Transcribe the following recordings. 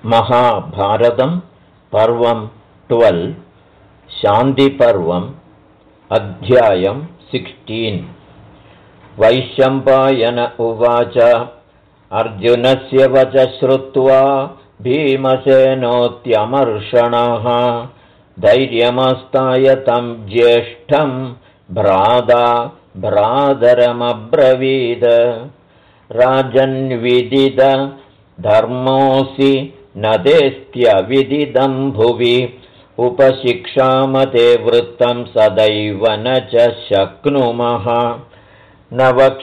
महाभारतं पर्वं 12 शान्तिपर्वम् अध्यायं 16 वैशम्पायन उवाच अर्जुनस्य वच श्रुत्वा भीमसेनोऽत्यमर्षणः धैर्यमस्ताय तं ज्येष्ठं भ्रातरमब्रवीद राजन्विदित धर्मोऽसि न तेऽस्त्यविदितं भुवि उपशिक्षामते वृत्तं सदैव न च शक्नुमः न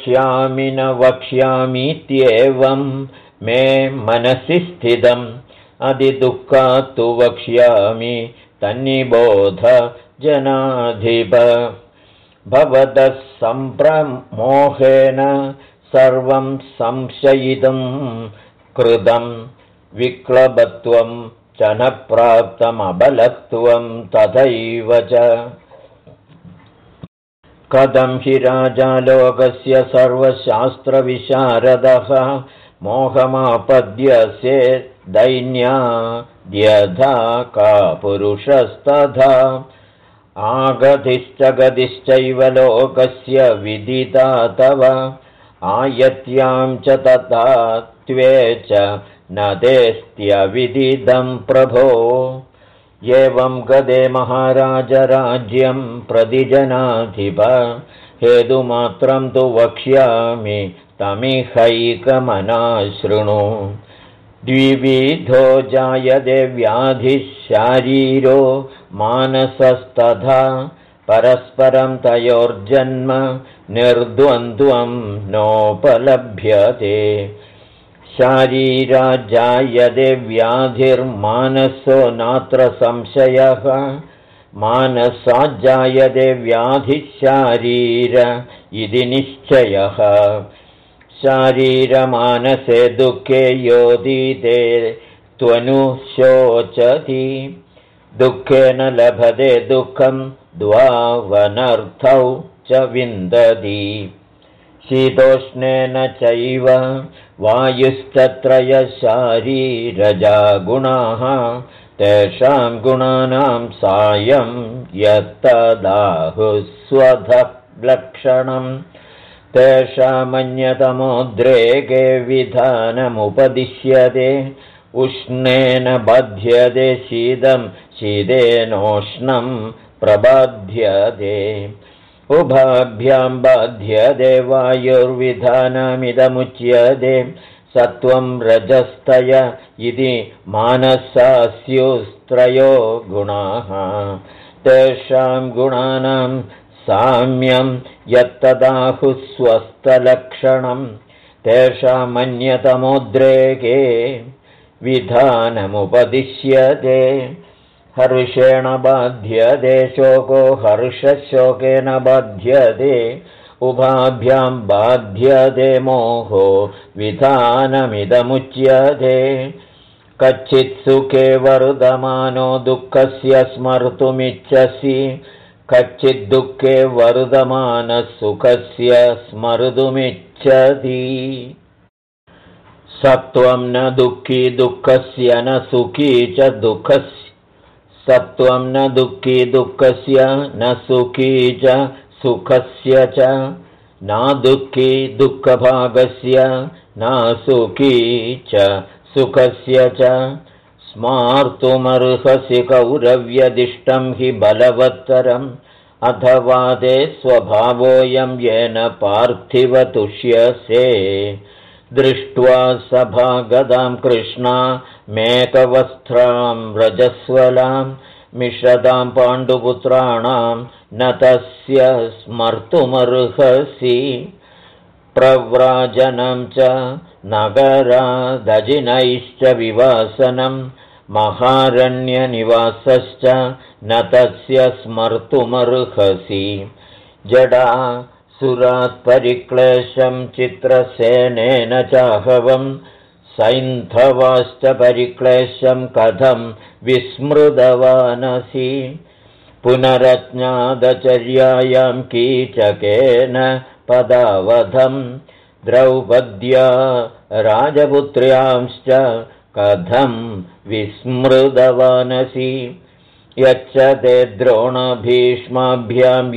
वक्ष्यामीत्येवं मे मनसि स्थितम् अधिदुःखात् तु वक्ष्यामि तन्निबोध जनाधिप भवतः सम्प्रमोहेन सर्वं संशयितुं कृतं विक्लबत्वं च न प्राप्तमबलत्वं तथैव च कथं हि राजा लोकस्य सर्वशास्त्रविशारदः मोहमापद्यसे दैन्याद्यथा का पुरुषस्तथा आगतिश्च गतिश्चैव लोकस्य विदिता तव आयत्यां च तथा त्वे च न तेऽस्त्यविदितं प्रभो एवं गदे महाराज राज्यं प्रतिजनाधिप हेतुमात्रं तु वक्ष्यामि तमिहैकमनाशृणु द्विविधो जायते व्याधिः शारीरो मानसस्तथा परस्परं तयोर्जन्म निर्द्वन्द्वं नोपलभ्यते शारीराजायते व्याधिर्मानसो नात्र संशयः मानसाज्जायते व्याधिः शारीर इति निश्चयः शारीरमानसे दुःखे योदिते त्वनुशोचति दुःखेन लभते दुःखं द्वावनर्थौ च विन्दति शीतोष्णेन चैव वायुस्तत्रय शारीरजा गुणाः तेषां गुणानां सायं यत्तदाहुस्वधः लक्षणम् तेषामन्यतमोद्रेके विधानमुपदिश्यते उष्णेन बध्यते शीतं शीतेनोष्णं प्रबध्यते उभाभ्यां बाध्यते वायुर्विधानमिदमुच्यते सत्वं रजस्तय इति मानसास्युस्त्रयो गुणाः तेषां गुणानां साम्यं यत्तदाहुस्वस्थलक्षणं तेषामन्यतमोद्रेके विधानमुपदिश्यते हर्षेण बाध्यते शोको हर्षशोकेन बाध्यते उभाभ्यां बाध्यते मोहो विधानमिदमुच्यते कच्चित् सुखे वर्धमानो दुःखस्य स्मर्तुमिच्छसि कच्चित् दुःखे वर्धमानः सुखस्य स्मर्तुमिच्छति सत्वं न दुःखी दुःखस्य न सुखी च दुःखस्य सत्वं न दुःखी दुःखस्य न सुखी च सुखस्य च न दुःखी दुःखभागस्य न सुखी च सुखस्य च स्मार्तुमर्हसि कौरव्यदिष्टं हि बलवत्तरम् अथवा ते स्वभावोऽयं येन पार्थिव तुष्यसे दृष्ट्वा सभागदां कृष्णा मेकवस्त्रां रजस्वलां मिषदां पाण्डुपुत्राणां न तस्य स्मर्तुमर्हसि प्रव्राजनं च नगरादजिनैश्च विवासनं महारण्यनिवासश्च न तस्य स्मर्तुमर्हसि जडा सुरात्परिक्लेशं चित्रसेनेन चाहवं सैन्धवाश्च परिक्लेशं कथं विस्मृतवानसि पुनरज्ञातचर्यायां कीचकेन पदावधं द्रौपद्या राजपुत्र्यांश्च कथं विस्मृतवानसि यच्च ते द्रोणभीष्माभ्यां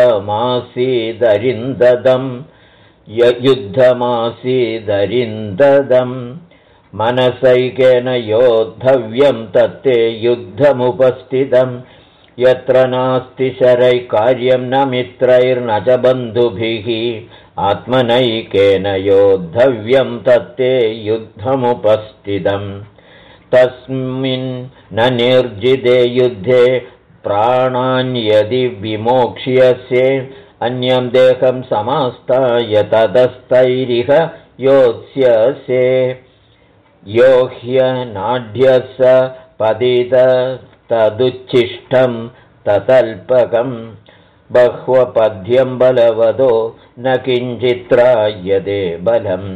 युद्धमासीदरिन्ददम् मनसैकेन योद्धव्यं तत्ते युद्धमुपस्थितं यत्र नास्ति शरैर्कार्यं न मित्रैर्न च बन्धुभिः आत्मनैकेन योद्धव्यं तत्ते युद्धमुपस्थितम् तस्मिन् न निर्जिते युद्धे प्राणान्यदि विमोक्ष्यसे अन्यं देहं समास्ताय ततस्तैरिह योत्स्यसे यो ह्यनाढ्यस पतित तदुच्छिष्टं ततल्पकं बह्वपद्यं बलवदो न किञ्चित्रायते बलम्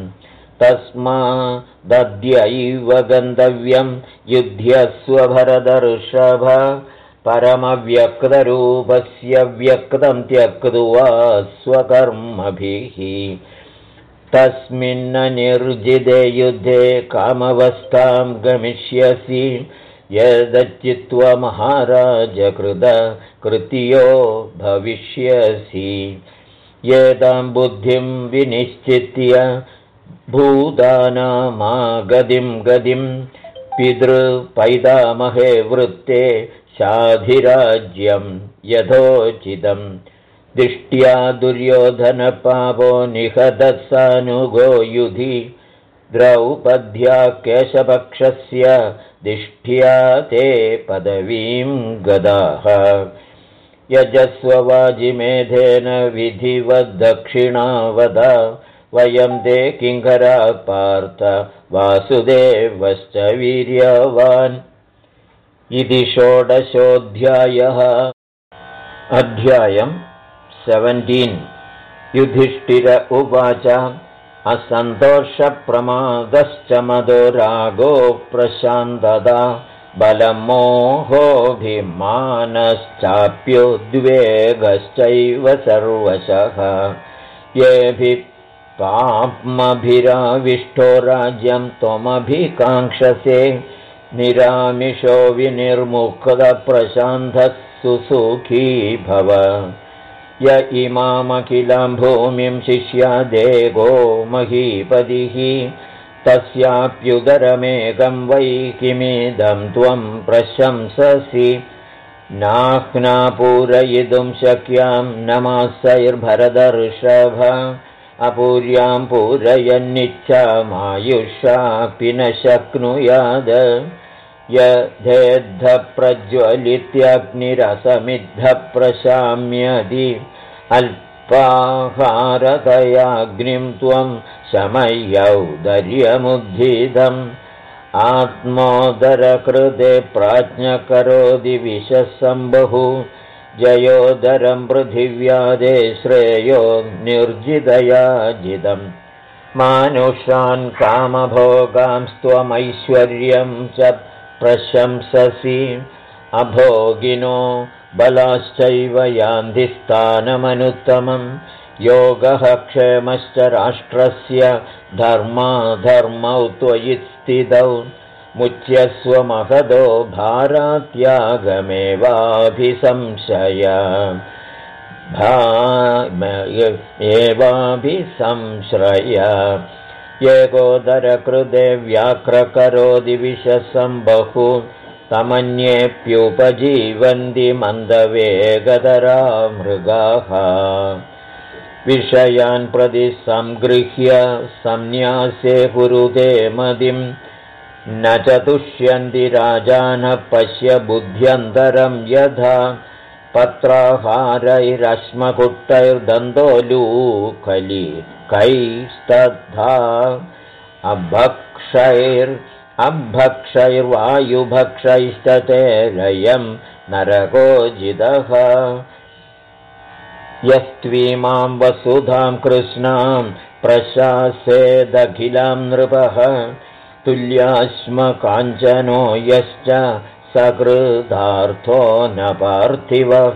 तस्मादद्यैव गन्तव्यं युध्यस्व भरतर्षभ परमव्यक्तरूपस्य व्यक्तं त्यक्त्वा स्वकर्मभिः तस्मिन्न निर्जिते युद्धे कामवस्थां गमिष्यसि यदचित्वा महाराज कृतयो भविष्यसि एतां बुद्धिं विनिश्चित्य भूतानामागतिं गतिं पितृपैतामहे वृत्ते शाधिराज्यं यथोचितं दिष्ट्या दुर्योधनपापो निहतः सानुगो युधि द्रौपद्या केशपक्षस्य दिष्ट्या ते पदवीं गदाः यजस्ववाजिमेधेन विधिवद्दक्षिणावद वयं ते किङ्करा पार्थ वासुदेवश्च वीर्यवान् इति षोडशोऽध्यायः अध्यायम् 17 युधिष्ठिर उवाच असन्तोषप्रमादश्च मदो रागो प्रशान्तता बलमोहोऽभिमानश्चाप्युद्वेगश्चैव सर्वशः येभिः पाप्मभिराविष्टो राज्यं त्वमभिकाङ्क्षसे निरामिषो विनिर्मुक्तप्रशान्तः सुसुखी भव य इमामखिलां भूमिं शिष्यादेगो महीपतिः तस्याप्युदरमेकं वै किमिदं त्वं प्रशंससि नाह्ना पूरयितुं शक्यां नमासैर्भरतर्षभ अपूर्यां पूरयन्निच्छामायुषापि न शक्नुयाद यथेद्धप्रज्वलित्यग्निरसमिद्धः प्रशाम्यदि अल्पाहारतयाग्निं त्वं शमय्यौदर्यमुद्धितम् आत्मोदरकृते प्राज्ञकरोति विशसम्बहु जयोदरं पृथिव्यादे श्रेयो निर्जितया जितम् मानुषान् कामभोगांस्त्वमैश्वर्यं च प्रशंससि अभोगिनो बलाश्चैव यान्ति स्थानमनुत्तमं योगः क्षेमश्च राष्ट्रस्य धर्माधर्मौ त्वयि स्थितौ मुच्यस्व महदो भारात्यागमेवाभिसंशय एवाभिसंश्रय एकोदरकृते व्याघ्रकरोति विशसम्बहु तमन्येऽप्युपजीवन्ति मन्दवेगतरा मृगाः विषयान् प्रति संगृह्य संन्यासे कुरुते मदिं न च तुष्यन्ति राजानः पश्य बुद्ध्यन्तरं यथा पत्राहारैरश्मकुट्टैर्दन्तोलूखलिकैस्तथा अभक्षैर्वायुभक्षैश्च तेरयं नरकोजितः यस्त्वीमां वसुधां कृष्णां प्रशासेदखिलां नृपः तुल्याश्म काञ्चनो यश्च सकृदार्थो न पार्थिवः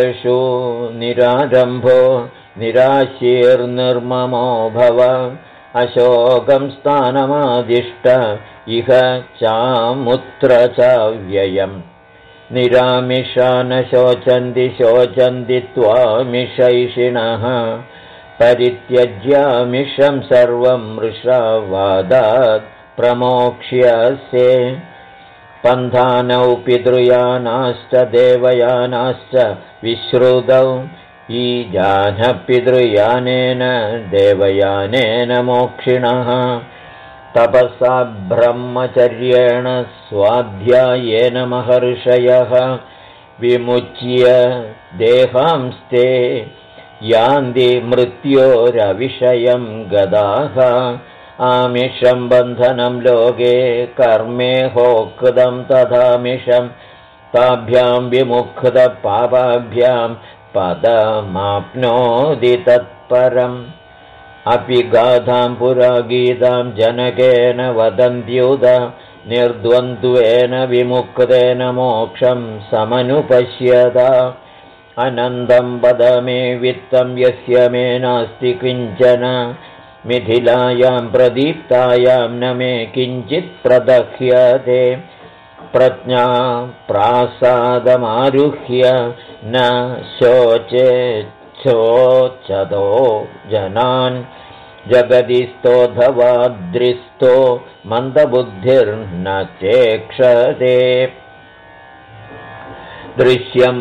सङ्कल्पेषु निरारम्भो निराशीर्निर्ममो भव अशोकं स्थानमादिष्ट इह चामुत्र च व्ययम् निरामिषा न शोचन्ति शोचन्ति त्वामिषैषिणः परित्यज्यामिषं सर्वं मृषावादात् प्रमोक्ष्यसे पन्थानौ पितृयानाश्च देवयानाश्च विश्रुतौ ईजानः पितृयानेन देवयानेन मोक्षिणः तपसा ब्रह्मचर्येण स्वाध्यायेन महर्षयः विमुच्य देहांस्ते यान्ति मृत्योरविषयं गदाः आमिषं बन्धनं लोके कर्मेहोक्तं तथामिषं ताभ्यां विमुक्तपापाभ्यां पदमाप्नोति तत्परम् अपि गाथां पुरा गीतां जनकेन वदन्त्युत निर्द्वन्द्वेन विमुक्तेन मोक्षं समनुपश्यता अनन्दं वद मे वित्तं यस्य मे नास्ति किञ्चन मिथिलायां प्रदीप्तायां न मे किञ्चित् प्रदह्यते प्रज्ञा प्रासादमारुह्य न शोचेच्छोचतो जनान् जगदि स्तोधवाद्रिस्तो मन्दबुद्धिर्न चेक्षते दृश्यं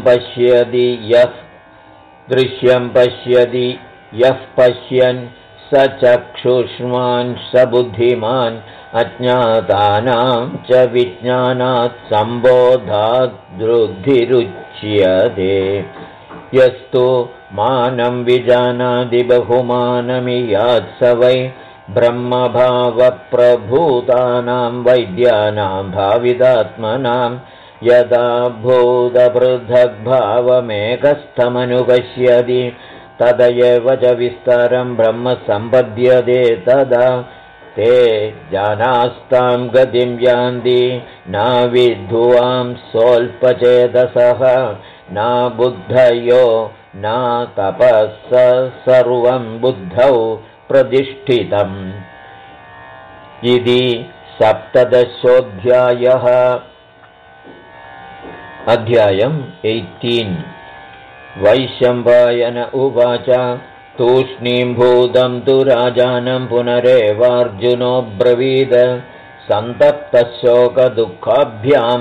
पश्यति यः पश्यन् स चक्षुष्मान् स बुद्धिमान् अज्ञातानां च विज्ञानात् सम्बोधात् वृद्धिरुच्यते यस्तु मानं विजानाति बहुमानमियात् स वै ब्रह्मभावप्रभूतानां वैद्यानां भावितात्मनां यदा भूतपृथग्भावमेकस्थमनुपश्यति तद एव च विस्तारं ब्रह्म सम्पद्यते तदा ते जानास्तां गतिं यान्ति नाविद्धुवां सोऽल्पचेतसः न बुद्धयो न तपःस सर्वं बुद्धौ प्रतिष्ठितम् इति 17 अध्यायम् 18 वैशम्पायन उवाच तूष्णीम्भूतं तु राजानं पुनरेवार्जुनोऽब्रवीद सन्तप्तशोकदुःखाभ्यां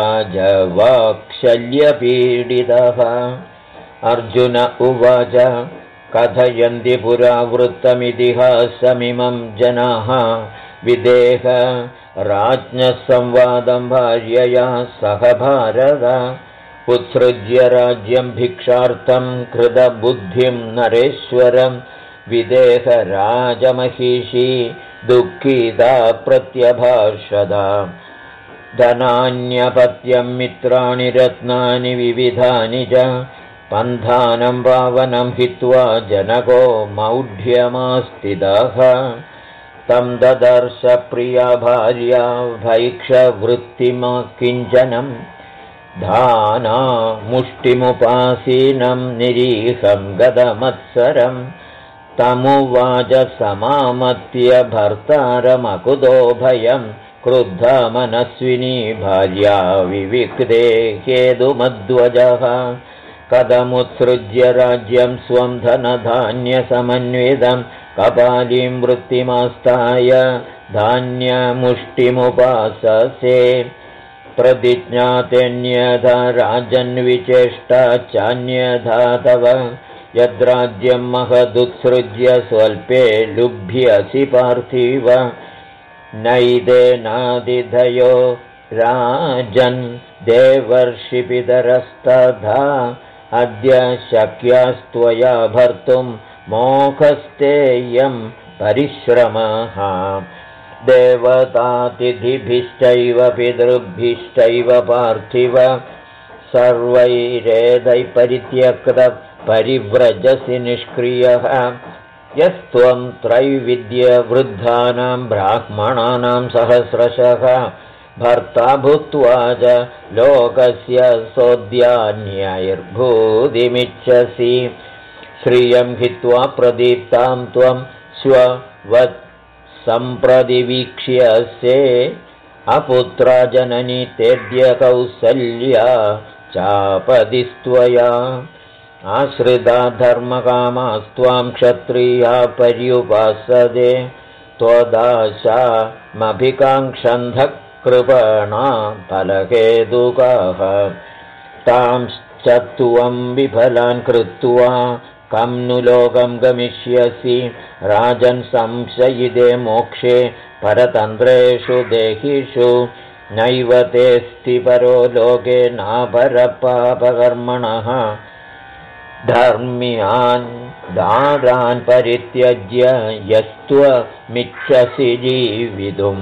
राजवाक्शल्यपीडितः अर्जुन उवाच कथयन्ति पुरावृत्तमितिहासमिमं जनाः विदेह राज्ञः संवादं भार्यया सह भारत उत्सृज्य राज्यं भिक्षार्थं कृतबुद्धिं नरेश्वरं विदेह राजमहिषी दुःखिता प्रत्यभाषत धनान्यपत्यं मित्राणि रत्नानि विविधानि च पन्थानं पावनं हित्वा जनको मौढ्यमास्थितः तं ददर्श प्रिया भार्या भैक्षवृत्तिमकिञ्चनं धाना मुष्टिमुपासीनं निरीहं गदमत्सरं तमुवाच समामत्य भर्तारमकुतो भयं क्रुद्धा मनस्विनी भार्या विविक्ते हेतुमध्वजः कथमुत्सृज्य राज्यं स्वं धनधान्यसमन्वितं कपालीं वृत्तिमास्ताय धान्यमुष्टिमुपाससे प्रतिज्ञातेऽन्यथा राजन्विचेष्टा चान्यथा तव यद्राज्यं महदुत्सृज्य स्वल्पे लुभ्यसि पार्थिव नैदेनादिधयो राजन् देवर्षिपितरस्तथा अद्य शक्यास्त्वया भर्तुं मोखस्तेयं परिश्रमः देवतातिथिभिश्चैव पितृभिश्चैव पार्थिव सर्वैरेदैः परित्यक्तः परिव्रजसि निष्क्रियः यस्त्वं त्रैविद्यवृद्धानां ब्राह्मणानां सहस्रशः भर्ता भूत्वा च लोकस्य सोद्यान्यैर्भूतिमिच्छसि श्रियं हित्वा प्रदीप्तां त्वं स्ववत् सम्प्रति वीक्ष्यसे अपुत्रा जननी तेद्य कौसल्या चापदिस्त्वया आश्रिता धर्मकामास्त्वां क्षत्रिया पर्युपासते त्वदाशामभिकाङ्क्षन्धः कृपणा फलहेतुकाः तांश्च त्वं विफलान् कृत्वा कं नु लोकं गमिष्यसि राजन् संशयिते मोक्षे परतन्त्रेषु देहिषु नैव तेऽस्ति परो लोके नापरपापकर्मणः धर्म्यान् दारान् परित्यज्य यस्त्वमिच्छसि जीवितुम्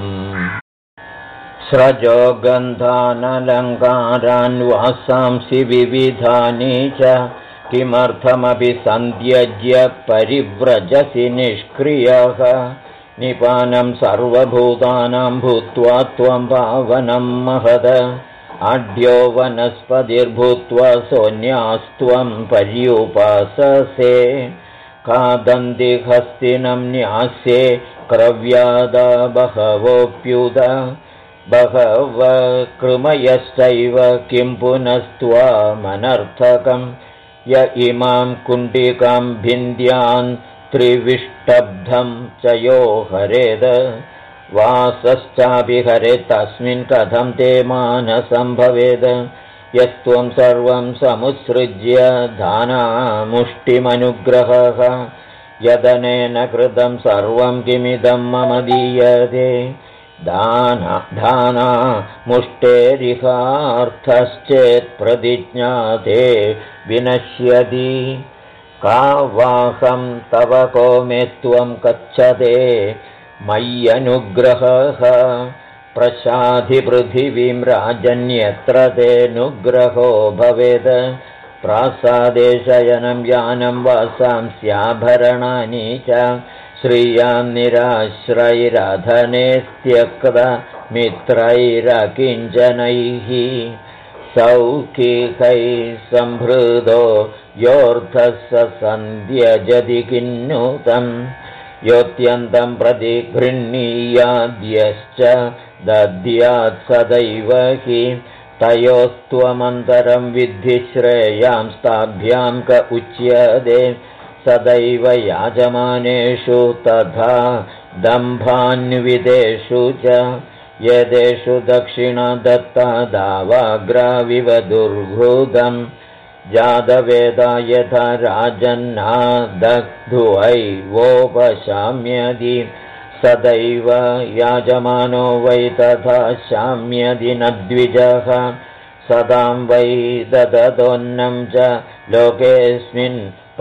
स्रजो गन्धानलङ्कारान् वासांसि विविधानि च किमर्थमपि सन्त्यज्य परिव्रजसि निष्क्रियः निपानं सर्वभूतानां भूत्वा त्वं पावनं महद आढ्यो वनस्पतिर्भूत्वा सोऽन्यास्त्वं पर्युपाससे कादन्तिहस्तिनं न्यास्ये क्रव्यादा बहवोऽप्युत बहवः कृमयश्चैव किं पुनस्त्वामनर्थकं य इमां कुण्डिकां भिन्द्यान् त्रिविष्टब्धं च यो हरेद वासश्चापि हरेत् तस्मिन् कथं ते मानसं भवेद यस्त्वं सर्वं समुत्सृज्य दानामुष्टिमनुग्रहः यदनेन कृतं सर्वं किमिदं मम दीयते दाना मुष्टेरिहार्थश्चेत् प्रतिज्ञाते विनश्यति का वाहं तव को मे त्वं कच्छते मय्यनुग्रहः प्रसाधि पृथिवीं राजन्यत्र तेऽनुग्रहो भवेद प्रासादे शयनं यानं वासांस्याभरणानि च श्रियां निराश्रैरधने त्यक्ता मित्रैरकिञ्चनैः सौखिकैः संहृदो योऽर्थः स सन्ध्यजति किन्नुतं योऽत्यन्तं प्रति गृह्णीयाद्यश्च दद्यात् सदैव हि तयोस्त्वमन्तरं विद्धि श्रेयांस्ताभ्यां क उच्यते सदैव याजमानेषु तथा दम्भान्वितेषु च यदेषु दक्षिणा दत्ता दावाग्राविव दुर्हृदम् जातवेदा यथा राजन्नादग्ध्वैवोपशाम्यदि सदैव याजमानो वै तथा शाम्यदि न द्विजः सदां वै ददतोन्नं च लोकेऽस्मिन्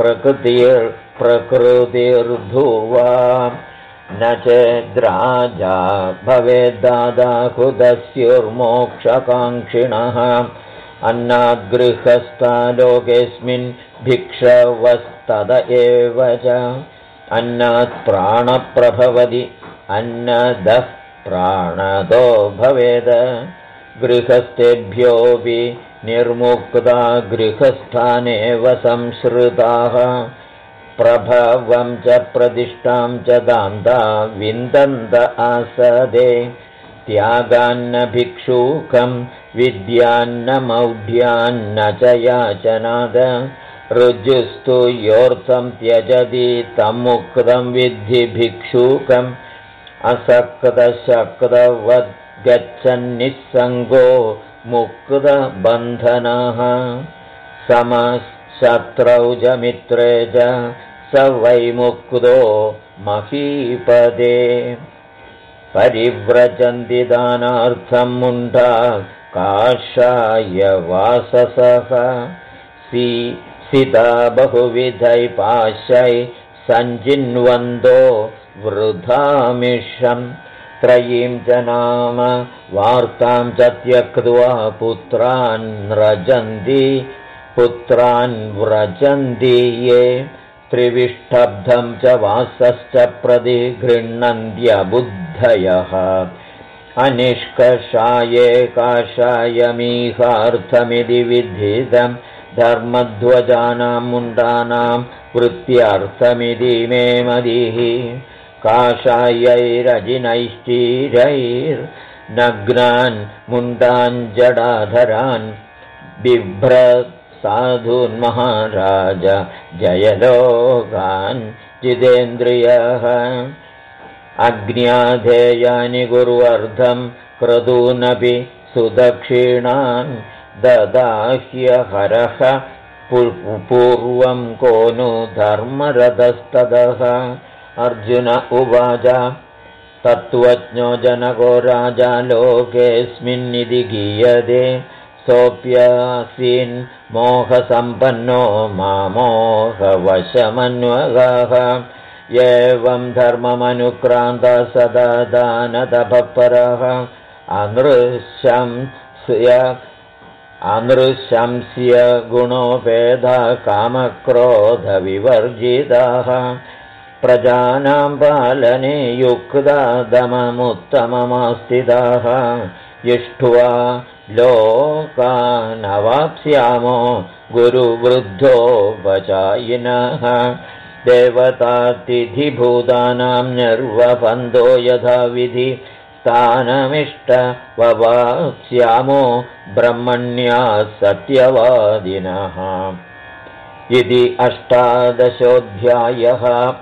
प्रकृतिर्ध्रुवा न चेद्राजा भवेद्दादा कुदस्युर्मोक्षकाङ्क्षिणः अन्नाद्गृहस्था लोकेऽस्मिन् भिक्षवस्तद एव च अन्नात् प्राणप्रभवति अन्नदः प्राणदो भवेद गृहस्थेभ्योऽपि निर्मुक्ता गृहस्थानेव संश्रिताः प्रभवं च प्रतिष्ठां च दान्ता विन्दन्त आसदे त्यागान्न भिक्षुकं विद्यान्न मौढ्यान्न च याचनाद ऋजुस्तु योऽर्थं त्यजति तं मुक्तं विद्धि भिक्षुकम् असक्तशक्तवद् गच्छन्निस्सङ्गो मुक्तबन्धनः समशत्रौ च मित्रे च स वै मुक्तो महीपदे परिव्रजन्ति दानार्थं मुण्डा काषाय वाससः सिता बहुविधै पाशै सञ्जिन्वन्दो वृथामिषं त्रयीं च नाम वार्तां च त्यक्त्वा पुत्रान् व्रजन्ति ये त्रिविष्टब्धं च वासश्च प्रतिगृह्णन्त्यबुद्धयः अनिष्कषाये काषायमीहार्थमिति विधितं धर्मध्वजानां मुण्डानां वृत्त्यर्थमिति मे मदिः काषायैरजिनैश्चीरैर्नग्नान् मुण्डाञ्जडाधरान् बिभ्रत् साधून्महाराज जयलोकान् जितेन्द्रियः अज्ञाधेयानि गुर्वर्धं क्रतूनपि सुदक्षिणान् ददाह्यहरः पूर्वं को नु धर्मरथस्ततः अर्जुन उवाच तत्त्वज्ञो जनको राजा लोकेऽस्मिन्निति गीयते सोऽप्यासीन् मोहसम्पन्नो मामोहवशमन्वगाः एवं धर्ममनुक्रान्त सदा दानतपःपरः अनृशंस्य गुणोपेदा कामक्रोधविवर्जिताः प्रजानां पालने युक्ता दममुत्तममास्थिताः इष्ट्वा लोकानवाप्स्यामो गुरुवृद्धोपचायिनः देवतातिथिभूतानां निर्वपन्तो यथा विधि स्थानमिष्टववाप्स्यामो ब्रह्मण्या सत्यवादिनः इति 18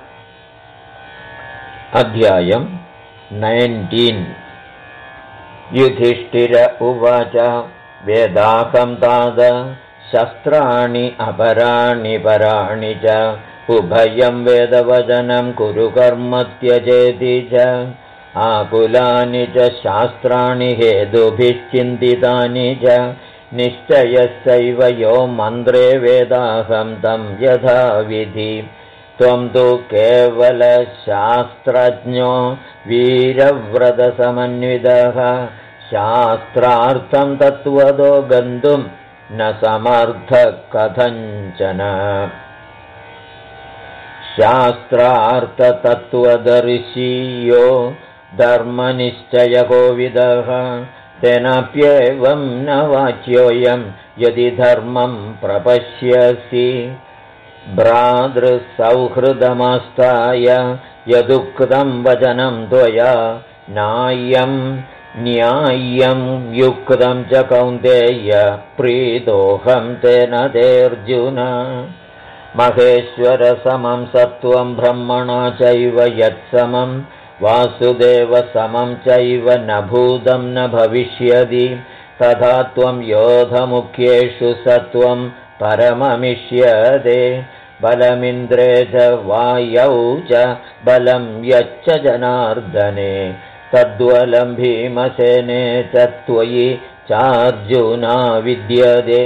अध्यायम् 19 युधिष्ठिर उवाच वेदाहं तात शस्त्राणि अपराणि पराणि च उभयं वेदवचनं कुरु कर्म त्यजेति च आकुलानि च शास्त्राणि हेतुभिश्चिन्तितानि च निश्चयस्यैव यो मन्त्रे वेदाहं तं यथाविधि त्वं तु केवलशास्त्रज्ञो वीरव्रतसमन्वितः शास्त्रार्थं तत्त्वतो गन्तुं न समर्थः कथञ्चन शास्त्रार्थतत्त्वदर्शीयो धर्मनिश्चयकोविदः तेनाप्येवं न वाच्योऽयं यदि धर्मं प्रपश्यसि भ्रातृसौहृदमास्ताय यदुक्तं वचनं त्वया नायं न्याय्यं युक्तं च कौन्तेय प्रीतोऽहं तेन तेऽर्जुन महेश्वरसमं सत्त्वं ब्रह्मणा चैव यत्समं वासुदेवसमं चैव न भूतं न भविष्यति तथा त्वं योधमुख्येषु सत्त्वं परममिष्यते बलमिन्द्रे च वायौ च बलं यच्च जनार्दने तद्वलं भीमसेने च त्वयि चार्जुना विद्यते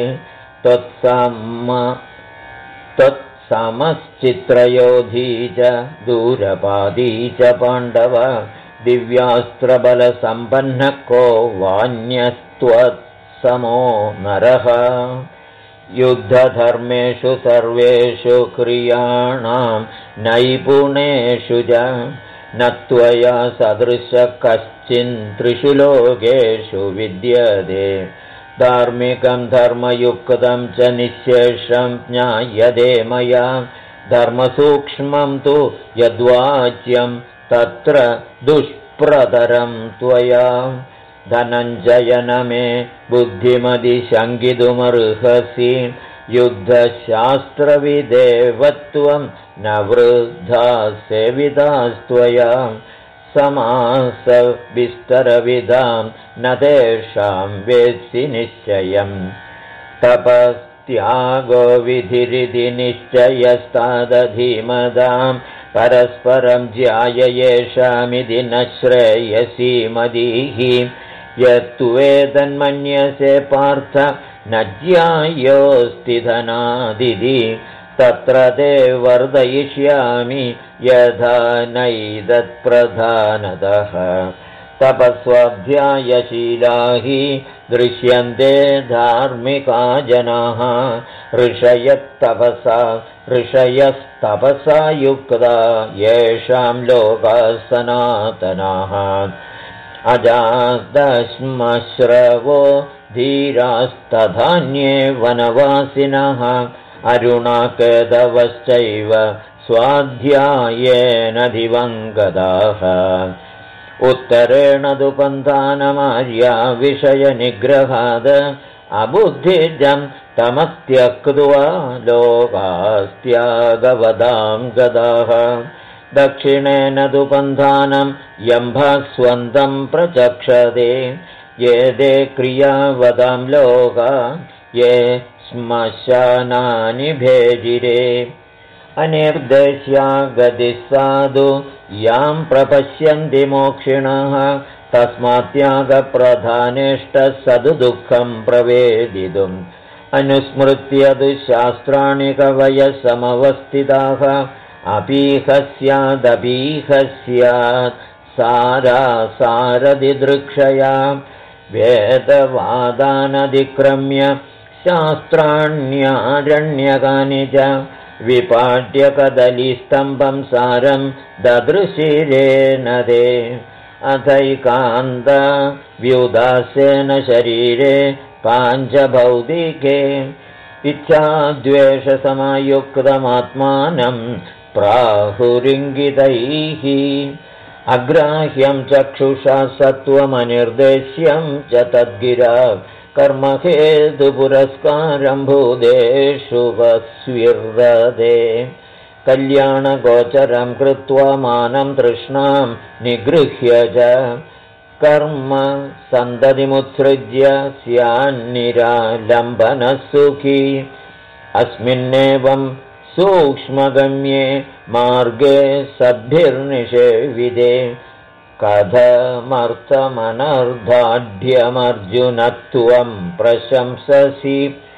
त्वत्समश्चित्रयोधी च दूरपादी च पाण्डव दिव्यास्त्रबलसम्पन्नः को वान्यस्त्वत्समो नरः युद्धधर्मेषु सर्वेषु क्रियाणां नैपुणेषु च न त्वया सदृशः कश्चिन्त्रिषु लोकेषु विद्यते धार्मिकं धर्मयुक्तं च निःशेषं ज्ञायते मया धर्मसूक्ष्मं तु यद्वाच्यं तत्र दुष्प्रतरं त्वया धनञ्जय न मे बुद्धिमतिशङ्कितुमर्हसि युद्धशास्त्रविदेवत्वं न वृद्धा सेवितास्त्वया समासविस्तरविधां न तेषां वेत्सि निश्चयम् तपस्त्यागो विधिरिति निश्चयस्तादधीमदां परस्परं ज्याययेषामिति न श्रेयसी मदीः यत्त्वेदन्मन्यसे पार्थ न ज्यायोऽस्ति धनादिति तत्र ते वर्धयिष्यामि यथा नैदत्प्रधानतः तपस्वाध्यायशीला हि दृश्यन्ते धार्मिका जनाः ऋषयस्तपसा युक्ता येषां लोकाः सनातनाः अजादश्मश्रवो धीरास्तथान्ये वनवासिनः अरुणाकेतवश्चैव स्वाध्यायेन दिवङ्गताः उत्तरेण तु पन्थानमार्या विषयनिग्रहाद अबुद्धिजं तमस्त्यक्त्वा लोकास्त्यागवदां गदाः दक्षिणेन तु पन्थानं यम्भास्वन्दं प्रचक्षते ये ते क्रियावदां लोका ये श्मशानानि भेजिरे अनिर्देश्या गतिः साधु यां प्रपश्यन्ति मोक्षिणः तस्मात्त्यागप्रधानेष्टः सदु दुःखं प्रवेदितुम् अनुस्मृत्य तु शास्त्राणि कवयः समवस्थिताः अपीह स्यादपीह स्यात् सारासारदिदृक्षया वेदवादानतिक्रम्य शास्त्राण्यारण्यकानि च विपाट्य कदलीस्तम्भं सारं ददृशिरेण ते अथैकान्त व्युदासेन शरीरे पाञ्चभौतिके इच्छाद्वेषसमयुक्तमात्मानं प्राहुरिङ्गितैः अग्राह्यं चक्षुषा सत्त्वमनिर्देश्यं च तद्गिरा कर्महेतुपुरस्कारं भूतेषु वस्विर्दते कल्याणगोचरं कृत्वा मानं तृष्णां निगृह्य च कर्म सन्ततिमुत्सृज्य स्यान्निरालम्बनः सुखी अस्मिन्नेवं सूक्ष्मगम्ये मार्गे सद्भिर्निषेविदे कथमर्थमनर्धाढ्यमर्जुनत्वं प्रशंससि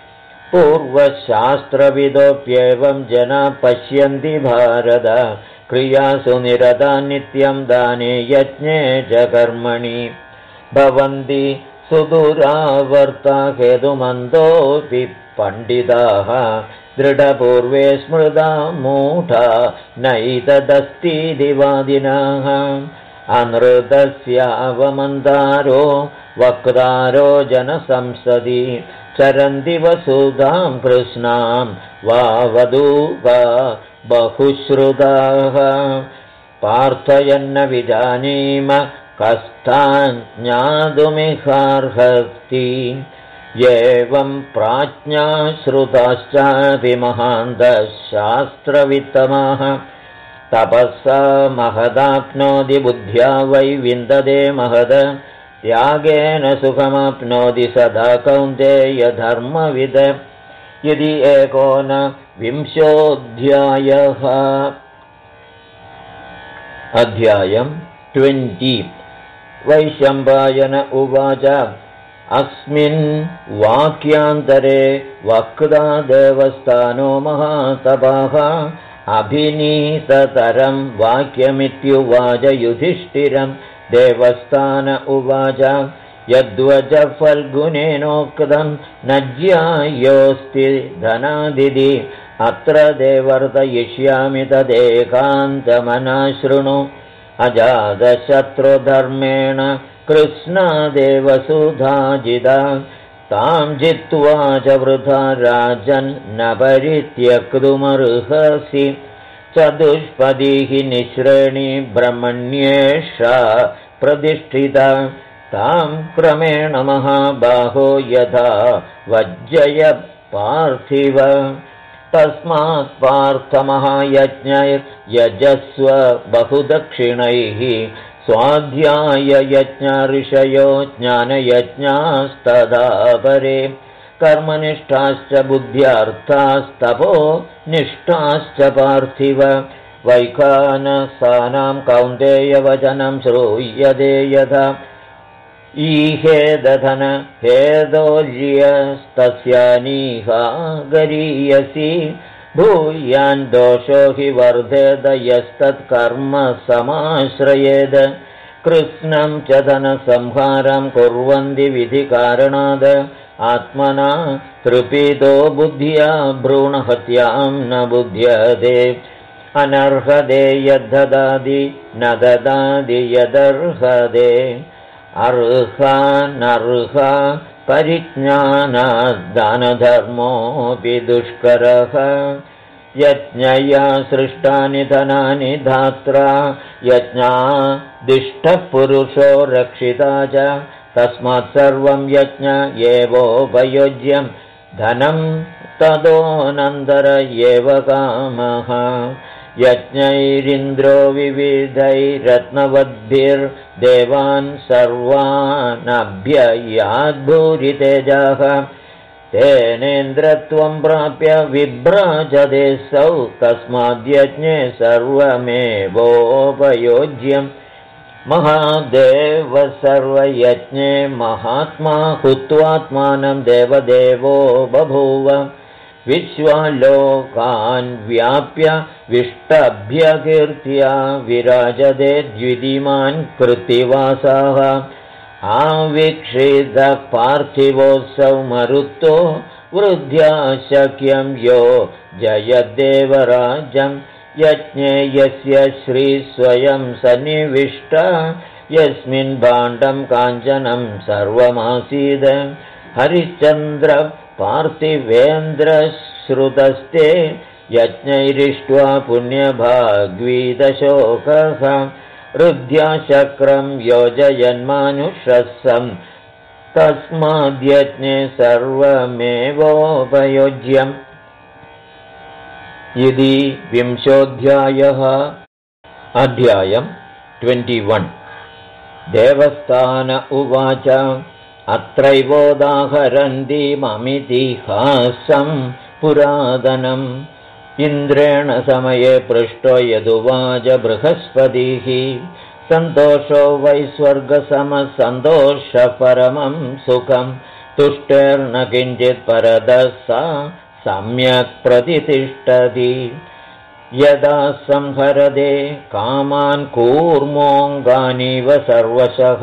पूर्वशास्त्रविदोऽप्येवं जना पश्यन्ति भारत क्रियासु निरता नित्यं दाने यज्ञे च कर्मणि भवन्ति सुदुरावर्ता हेतुमन्तोऽपि पण्डिताः दृढपूर्वे स्मृता मूढा नैतदस्तीति वादिनः अनृतस्यावमन्तारो वक्तारो जनसंसदि चरन्ति वसुधां कृष्णां वावधूका बहुश्रुताः पार्थयन्न विजानीम कस्तान् ज्ञातुमिहार्हति एवं प्राज्ञा श्रुताश्चाभिमहान्तः शास्त्रवित्तमाः तपःसा महदाप्नोति बुद्ध्या वै विन्दते महद त्यागेन सुखमाप्नोति सदा कौन्तेय धर्मविद यदि एकोनविंशोऽध्यायः अध्यायम् 20 वैशम्पायन उवाच अस्मिन् वाक्यान्तरे वक्ता देवस्थानो महातपः अभिनीततरं वाक्यमित्युवाच युधिष्ठिरं देवस्थान उवाच यद्वच फल्गुनेनोक्तं न ज्यायोऽस्ति धनादिति अत्र देवर्तयिष्यामि तदेकान्तमना शृणु अजातशत्रुधर्मेण कृष्णादेवसुधाजिता तां जित्वा च वृथा राजन् न परित्यक्तुमर्हसि चतुष्पदीः निःश्रेणी ब्रह्मण्येषा प्रतिष्ठिता तां क्रमेण महाबाहो यथा वज्जय पार्थिव तस्मात् पार्थमहायज्ञैर्यजस्व बहुदक्षिणैः स्वाध्याययज्ञ ऋषयो ज्ञानयज्ञास्तदा परे कर्मनिष्ठाश्च बुद्ध्यार्थास्तपो निष्ठाश्च पार्थिव वैखानसानां कौन्तेयवचनं श्रूयते यथा ईहेदधन हेदोर्यस्तस्यानीहा गरीयसि भूयान् दोषो हि वर्धेद यस्तत्कर्म समाश्रयेद कृष्णं च धनसंहारं कुर्वन्ति विधिकारणाद आत्मना तृपितो बुद्ध्या भ्रूणहत्यां न बुध्यते अनर्हदे यद्ददाति न ददाति यदर्हदे अर्हानर्हा परिज्ञानाद्दानधर्मोऽपि दुष्करः यज्ञया सृष्टानि धनानि धात्रा यज्ञादिष्टः पुरुषो रक्षिता च तस्मात् सर्वं यज्ञ एवोपयोज्यं धनं तदोऽनन्तर एव कामः यज्ञैरिन्द्रो विविधैरत्नवद्भिर्देवान् सर्वानभ्ययाद्भूरितेजः तेनेन्द्रत्वं प्राप्य विभ्राजते सौ तस्माद्यज्ञे सर्वमेवोपयोज्यम् महादेव सर्वयज्ञे महात्मा हुत्वात्मानं देवदेवो बभूव विश्वलोकान् व्याप्य विष्टभ्यकीर्त्या विराजते द्वितीमान् कृत्तिवासः आवीक्षितः पार्थिवोऽसौ मरुतो वृद्ध्या शक्यं यो जयदेवराजं यज्ञे यस्य श्रीस्वयं सन्निविष्ट यस्मिन् भाण्डं काञ्चनं सर्वमासीद हरिश्चन्द्र पार्थिवेन्द्रश्रुतस्ते यज्ञैरिष्ट्वा पुण्यभाग्वीदशोकः हृद्या शक्रं योजयन्मानुषस्सं तस्माद्यज्ञे सर्वमेवोपयोज्यम् इति 20ोऽध्यायः अध्यायं 21 देवस्थान उवाच अत्रैवोदाहरन्तीममितिहासं पुरातनम् इन्द्रेण समये पृष्टो यदुवाच बृहस्पतिः सन्तोषो वै स्वर्गसमः सन्तोषपरमं सुखं तुष्टेर्न किञ्चित् परतः सा सम्यक् प्रतितिष्ठति यदा संहरदे कामान् कूर्मोऽङ्गानीव सर्वशः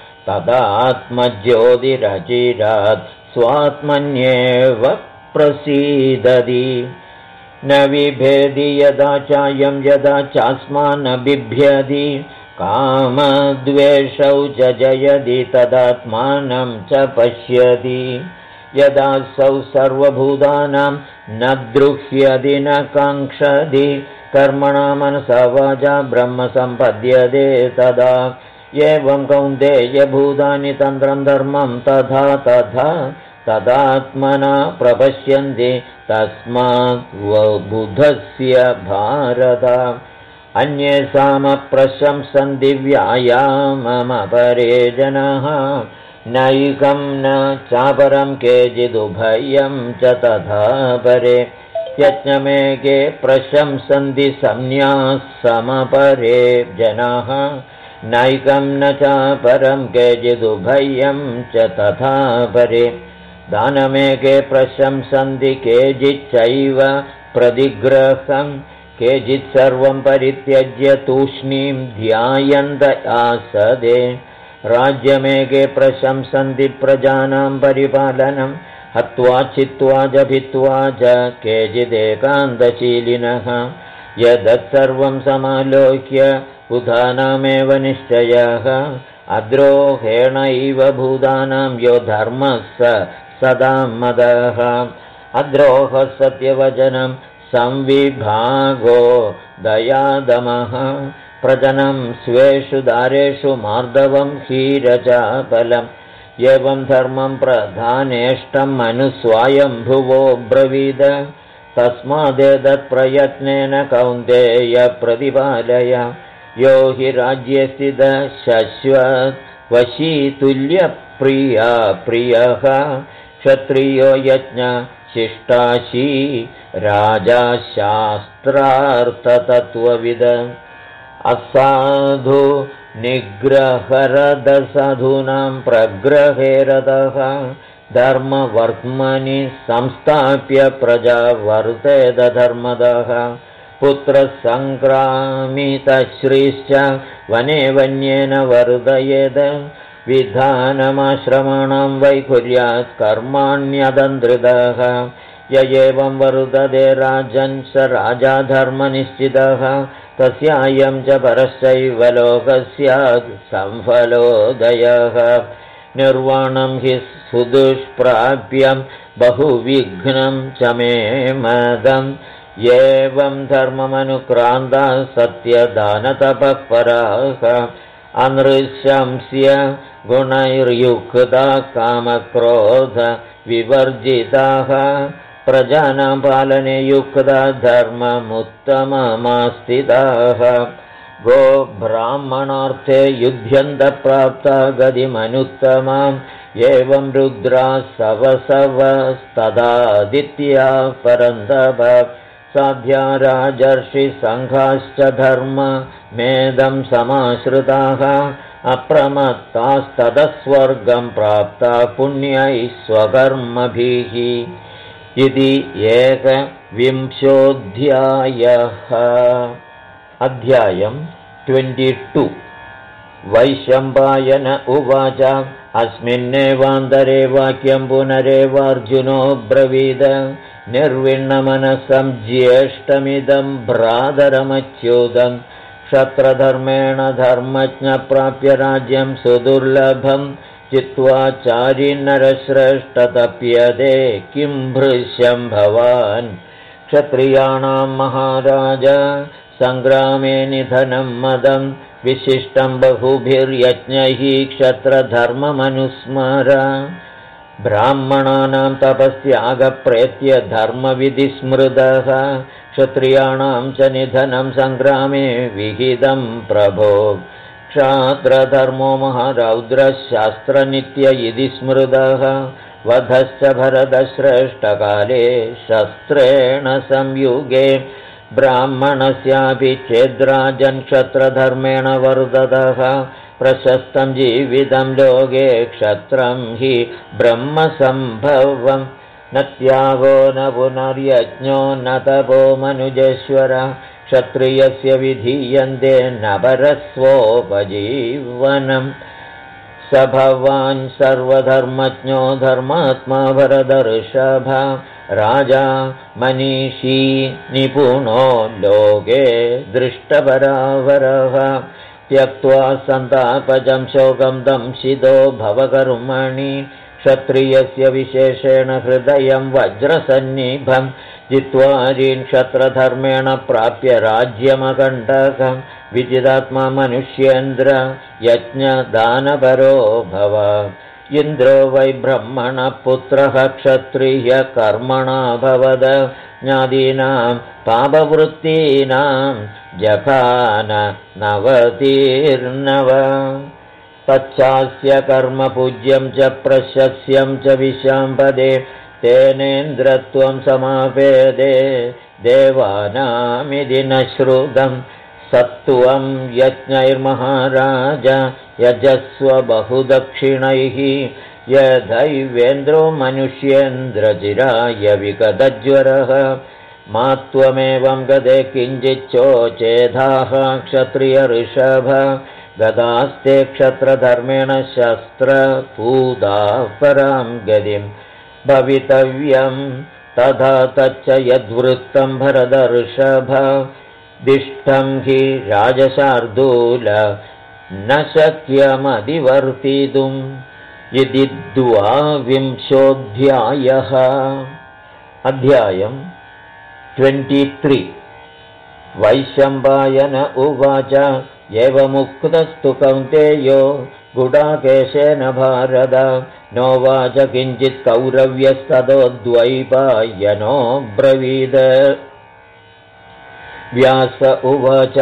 तदात्मज्योतिरचिरात् स्वात्मन्येव प्रसीदति न विभेदि यदा चायं यदा चास्मान् बिभ्यति कामद्वेषौ च जयति तदात्मानं च पश्यति यदा सौ सर्वभूतानां न द्रुह्यति न काङ्क्षति कर्मणा मनसा वाचा ब्रह्म सम्पद्यते तदा एवं कौन्तेय भूतानि तन्त्रं धर्मं तथा तथा तदात्मना प्रपश्यन्ति तस्मात् बुधस्य भारत अन्येषामप्रशंसन्ति व्यायाममपरे जनाः नैकं न चापरं केचिदुभयं च तथा परे यज्ञमेके प्रशंसन्ति संन्यासमपरे जनाः नैकं न चापरं केचिदुभयं च तथा परे दानमेके प्रशंसन्ति केचिच्चैव प्रतिग्रहं केचित् सर्वं परित्यज्य तूष्णीं ध्यायन्त आसदे राज्यमेके प्रशंसन्ति प्रजानां परिपालनं हत्वा चित्वा च भित्वा च केचिदेकान्तशीलिनः यदत्सर्वं समालोक्य बुधानामेव निश्चयः अद्रोहेणैव भूतानां यो धर्मः स सदा मदः अद्रोहः सत्यवचनं संविभागो दयादमः प्रजनं स्वेषु दारेषु मार्दवं हीरचापलम् एवं धर्मं प्रधानेष्टं मनुस्वायम्भुवो ब्रवीद तस्मादेतत्प्रयत्नेन कौन्तेय प्रतिपालय यो हि राज्ये स्थितः शश्वत् वशीतुल्यप्रिया प्रियः क्षत्रियो यज्ञ शिष्टाशी राजा शास्त्रार्थतत्त्वविद असाधु निग्रहरदसाधूनां प्रग्रहे रतः धर्मवर्त्मनि संस्थाप्य प्रजा वर्तेत धर्मदः पुत्रसङ्क्रामितश्रीश्च वने वन्येन वर्धयेद विधानमाश्रमाणां वै कुर्यात् कर्माण्यदन्द्रितः य एवं वर्धते राजन् स राजा धर्मनिश्चितः तस्यायं च परश्चैव लोकस्यात् संफलोदयः निर्वाणं हि सुदुष्प्राप्यं बहुविघ्नं च मे मदं एवं धर्ममनुक्रान्ताः सत्यदानतपःपराः अनृशंस्य गुणैर्युक्ता कामक्रोधविवर्जिताः प्रजानां पालने युक्ता धर्ममुत्तममास्थिताः गो ब्राह्मणार्थे युध्यन्तप्राप्ता गतिमनुत्तमाम् एवं रुद्रा सवसवस्तदादित्या परन्तप साध्या राजर्षिसङ्घाश्च धर्ममेदं समाश्रिताः अप्रमत्तास्ततस्वर्गं प्राप्ता पुण्यैः स्वकर्मभिः इति 21. अध्यायम् 22. वैशम्पायन उवाच अस्मिन्नेवान्तरे वाक्यं पुनरेवार्जुनो ब्रवीद निर्विण्णमनसं ज्येष्ठमिदं भ्रातरमच्युतं क्षत्रधर्मेण धर्मज्ञप्राप्य राज्यं सुदुर्लभं चित्वा चारिन्नरश्रेष्ठतप्यते किं भृश्यं भवान् क्षत्रियाणां महाराज सङ्ग्रामे निधनं मदं विशिष्टं बहुभिर्यज्ञैः क्षत्रधर्ममनुस्मर ब्राह्मणानां तपस्यागप्रेत्य धर्मविधिस्मृतः क्षत्रियाणां च निधनं सङ्ग्रामे विहितं प्रभो क्षात्रधर्मो महारौद्रशास्त्रनित्य इति स्मृतः वधश्च भरतश्रेष्ठकाले शस्त्रेण संयुगे ब्राह्मणस्यापि चेद्राजन् क्षत्रधर्मेण वर्धतः प्रशस्तं जीवितं लोके क्षत्रं हि ब्रह्मसम्भवं न त्यागो न पुनर्यज्ञो न तपो मनुजेश्वर क्षत्रियस्य विधीयन्ते न परस्वोपजीवनं स भवान् सर्वधर्मज्ञो धर्मात्मा भरतर्षभ राजा मनीषी निपुणो लोके दृष्टपरावरः त्यक्त्वा सन्तापजं शोकं दंशितो भवकर्मणि क्षत्रियस्य विशेषेण हृदयं वज्रसन्निभं जित्वारीन् क्षत्रधर्मेण प्राप्य राज्यमकण्टकं विजितात्मा मनुष्येन्द्र यज्ञदानपरो भव इन्द्रो वै ब्रह्मणपुत्रः क्षत्रियकर्मणा भवद ज्ञादीनां पापवृत्तीनां जघान नवतीर्नव तच्चास्य कर्मपूज्यं च प्रशस्यं च विशाम्पदे तेनेन्द्रत्वं समापेदे देवानामिति न श्रुतं सत्त्वं यज्ञैर्महाराज यजस्व बहुदक्षिणैः यदैवेन्द्रो मनुष्येन्द्रचिराय विगतज्वरः मा त्वमेवं गदे किञ्चिच्चोचेधाः क्षत्रियऋषभ गदास्ते क्षत्रधर्मेण शस्त्रपूताः परां गतिं भवितव्यं तथा तच्च यद्वृत्तं भरतर्षभ दिष्टं हि राजशार्दूल न शक्यमधिवर्तितुम् इति 22. अध्यायम् 23. वैशम्पायन उवाच एवमुक्तस्तु कौन्तेयो गुडाकेशेन भारत नोवाच किञ्चित् कौरव्यस्ततो द्वैपायनो ब्रवीद व्यास उवाच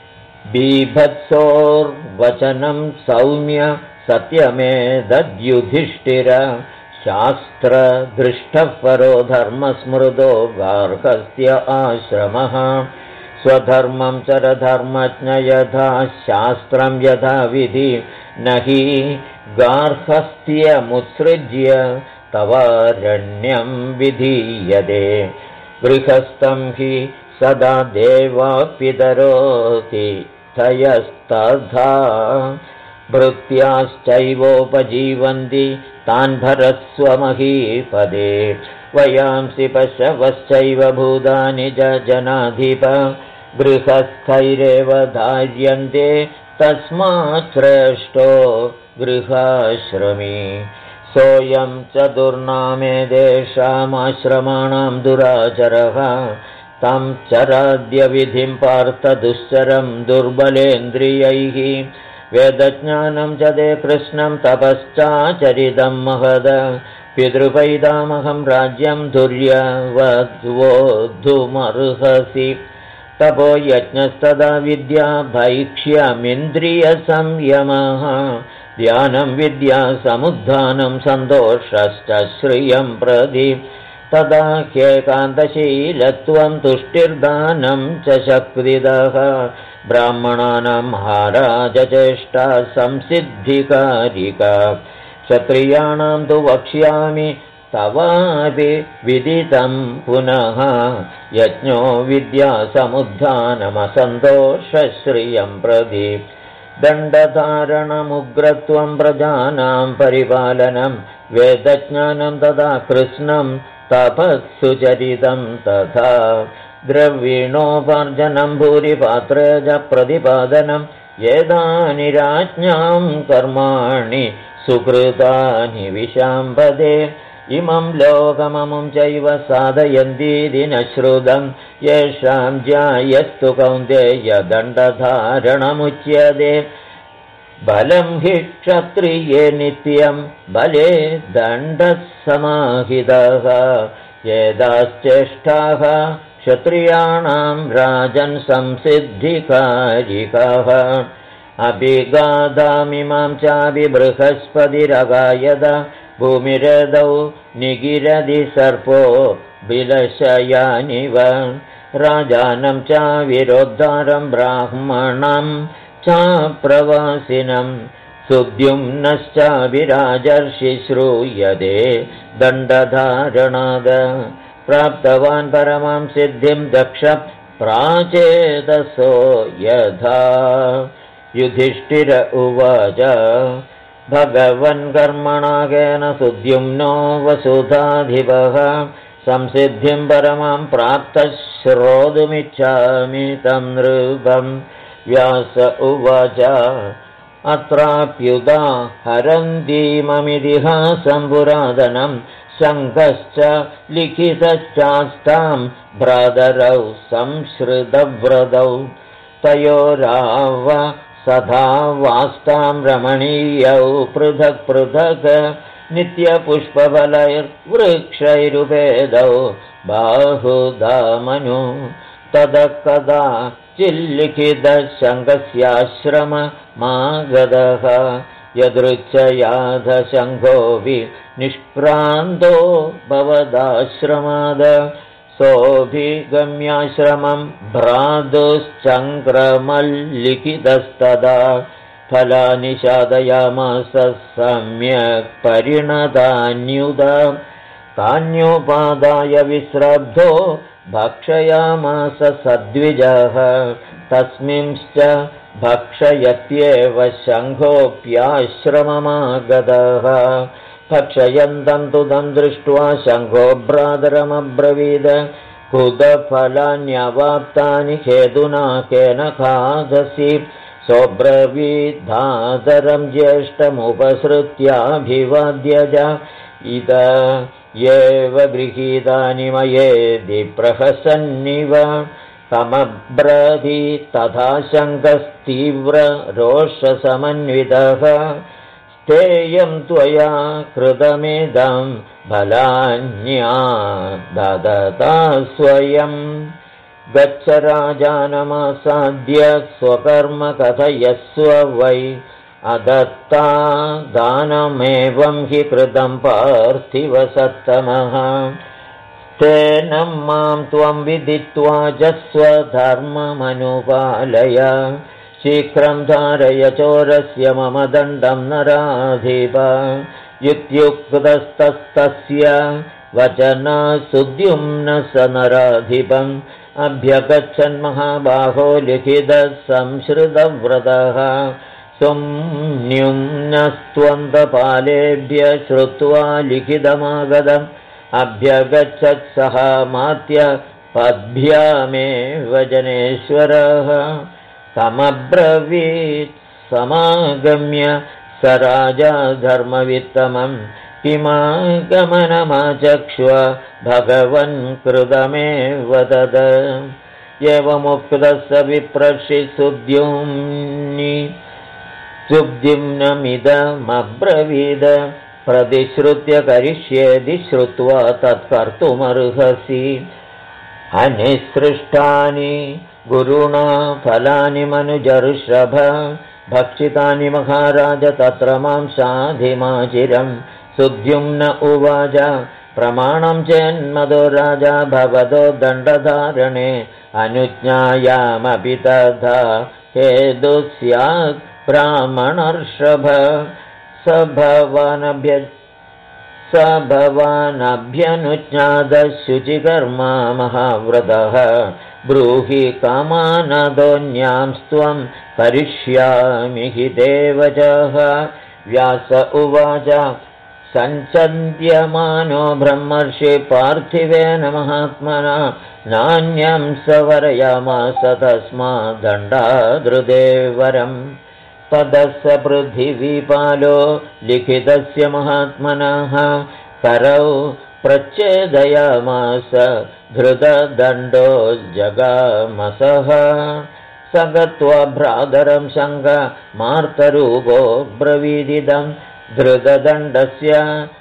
बीभत्सोर्वचनं सौम्य सत्यमेतद्युधिष्ठिर शास्त्रदृष्टः परो धर्मस्मृतो गार्हस्थ्य आश्रमः स्वधर्मं चरधर्मज्ञ यथा शास्त्रं यथा विधि न हि गार्हस्थ्यमुत्सृज्य तवारण्यं विधीयते गृहस्थं हि सदा देवापितरोति तयस्तथा भृत्याश्चैवोपजीवन्ति तान् भरस्व महीपदे वयांसि पशवश्चैव भूतानि च जनाधिप गृहस्थैरेव धार्यन्ते तस्मात् श्रेष्ठो गृहाश्रमी सोऽयं चतुर्नामेतेषामाश्रमाणां दुराचरः तं चराद्यविधिं पार्थ दुश्चरं दुर्बलेन्द्रियैः वेदज्ञानं च ते कृष्णं तपश्चाचरितं महद पितृपैतामहं राज्यं तुर्यवद्वोद्धुमर्हसि तपो यज्ञस्तदा विद्या भैक्ष्यमिन्द्रियसंयमः ध्यानं विद्या समुद्धानं सन्तोषश्च श्रियं प्रति तदा ह्येकान्तशीलत्वं तुष्टिर्दानं च शक्तिदः ब्राह्मणानां महाराजचेष्टा संसिद्धिकारिका क्षत्रियाणां तु वक्ष्यामि तवापि विदितं पुनः यज्ञो विद्यासमुत्थानमसन्तोषश्रियं प्रति दण्डधारणमुग्रत्वं प्रजानां परिपालनं वेदज्ञानं तथा कृष्णं तपःसुचरितं तथा द्रविणोपार्जनं भूरिपात्रे च प्रतिपादनं एतानि राज्ञां कर्माणि सुकृतानि विशाम्पदे इमं लोकममुं चैव साधयन्तीति न श्रुतं येषां ज्यायस्तु कौन्तेय दण्डधारणमुच्यते बलं हि क्षत्रिये नित्यं बले दण्डः समाहितः एताश्चेष्टाः क्षत्रियाणां राजन् संसिद्धिकारिकाः अभिगादामिमां चापि बृहस्पतिरगायद भूमिरदौ निगिरदि सर्पो बिलशयानिव राजानं चाविरोद्धारं ब्राह्मणं चाप्रवासिनं सुद्युम्नश्चाभिराजर्षि श्रूयते दण्डधारणाद प्राप्तवान् परमां सिद्धिं दक्ष प्राचेतसो यथा युधिष्ठिर उवाच भगवन् कर्मणाकेन सुद्युम्नो वसुधाधिपः संसिद्धिं परमां प्राप्तः श्रोतुमिच्छामि तं नृपं व्यास उवाच अत्राप्युदाहरन्तीममितिहासं पुरातनं शङ्खश्च लिखितश्चास्तां भ्रातरौ संश्रितव्रतौ तयोराव सदा वास्तां रमणीयौ पृथक् पृथक् नित्यपुष्पफलैर्वृक्षैरुपेदौ बाहुधामनु ततः कदा चिल्लिखितशङ्खस्याश्रममागतः यदृच्छयाधशङ्खोऽपि निष्क्रान्तो भवदाश्रमाद सोऽभिगम्याश्रमं भ्रातुश्चङ्क्रमल्लिखितस्तदा फलानि साधयामास सम्यक् परिणतान्युत तान्योपादाय विश्रब्धो भक्षयामास सद्विजः तस्मिंश्च भक्षयत्येव शङ्खोऽप्याश्रममागतः भक्षयन्तं तु तं दृष्ट्वा शङ्खो भ्रातरमब्रवीद कुतफलान्यवाप्तानि हेतुना केन खादसि सोऽब्रवीद्धातरं ज्येष्ठमुपसृत्याभिवाद्य च इद एव गृहीतानि मयेदि प्रहसन्निव तमब्रवी तथा शङ्खस्तीव्ररोषसमन्वितः तेयं त्वया कृतमिदं फलान्या ददता स्वयं गच्छ राजानमासाद्य स्वकर्म कथयस्व वै अदत्ता दानमेवं हि कृतं पार्थिवसत्तमः तेन मां त्वं विदित्वा च स्वधर्ममनुपालय शीघ्रं धारय चोरस्य मम दण्डं नराधिप इत्युक्तस्तस्य वचनासुद्युम्नः स नराधिपम् अभ्यगच्छन्महाबाहो लिखितः संश्रितव्रतः सुम्न्युम्नस्त्वन्तपालेभ्य श्रुत्वा लिखितमागतम् अभ्यगच्छत् सः मात्य पद्भ्यामेव जनेश्वरः तमब्रवीत् समागम्य स राजा धर्मवित्तमं किमागमनमाचक्ष्व भगवन् कृतमेव तद एवमुक्तः स विप्रर्षि सुब्द्युम्नमिदमब्रवीद प्रतिश्रुत्य करिष्येदि श्रुत्वा तत्कर्तुमर्हसि अनिसृष्टानि गुरुणा फलानि मनुजर्षभ भक्षितानि महाराज तत्र मांसाधिमाचिरम् सुद्युम्न उवाच प्रमाणं चेन्मदो राजा भवतो दण्डधारणे अनुज्ञायामपि तथा हेतुः स्यात् ब्राह्मणर्षभ स भवानभ्यनुज्ञातः शुचिकर्मा महाव्रतः ब्रूहि कामानदोऽन्यांस्त्वं करिष्यामि हि देवजः व्यास उवाच सञ्चन्त्यमानो ब्रह्मर्षि पार्थिवेन महात्मना नान्यं सवरयामास तस्माद्दण्डादृदेवरम् ततः स पृथिवीपालो लिखितस्य महात्मनः करौ प्रच्छेदयामास धृतदण्डो जगामसः स गत्वा भ्रातरं शङ्खमार्तरूपो ब्रवीदिदम् धृतदण्डस्य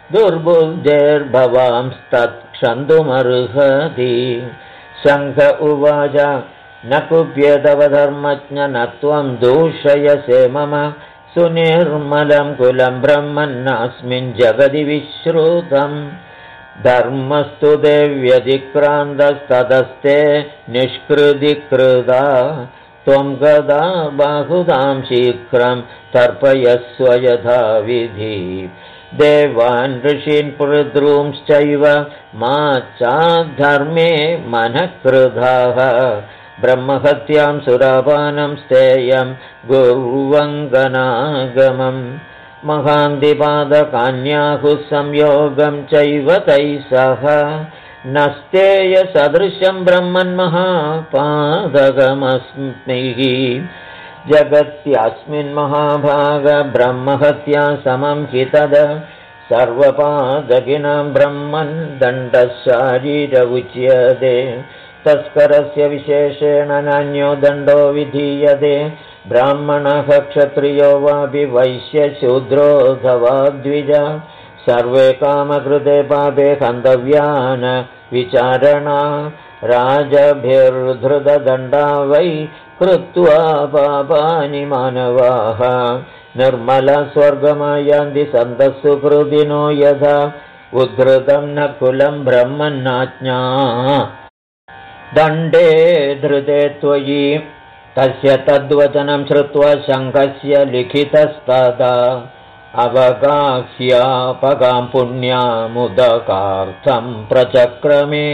दुर्बुद्धेर्भवांस्तत्क्षन्तुमर्हति शङ्ख उवाच न कुप्येतव धर्मज्ञ न त्वं दूषयसे मम सुनिर्मलं कुलं ब्रह्मन्नास्मिन् जगति विश्रुतम् धर्मस्तु ते व्यतिक्रान्तस्ततस्ते निष्कृतिकृता त्वं गदा बाहुदां शीघ्रं तर्पयस्व यथाविधि देवान् ऋषीन् पितॄंश्चैव मा चाद्धर्मे मनः कृधाः ब्रह्महत्यां सुरापानं स्थेयं गुर्वङ्गनागमम् महान्तिपादकान्याहुः संयोगं चैव तैः सह नस्तेयसदृशं ब्रह्मन्महापादकमस्मिः जगत्यास्मिन् महाभाग ब्रह्महत्या समं हि तद सर्वपादकिनां ब्रह्मन् दण्डशारीर उच्यते तस्करस्य विशेषेण नान्यो दण्डो विधीयते ब्राह्मणः क्षत्रियो वापि वैश्यशूद्रोऽथवा द्विज सर्वे कामकृते पापे हन्तव्यान् विचारणा राजभिर्धृतदण्डा वै कृत्वा पापानि मानवाः निर्मलस्वर्गमायान्ति सन्तः सुकृतिनो यथा उद्धृतं न कुलं ब्रह्मन्नाज्ञा दण्डे धृते त्वयि तस्य तद्वचनं श्रुत्वा शङ्खस्य लिखितस्तदा अवगाह्यापगां पुण्यामुदकार्थं प्रचक्रमे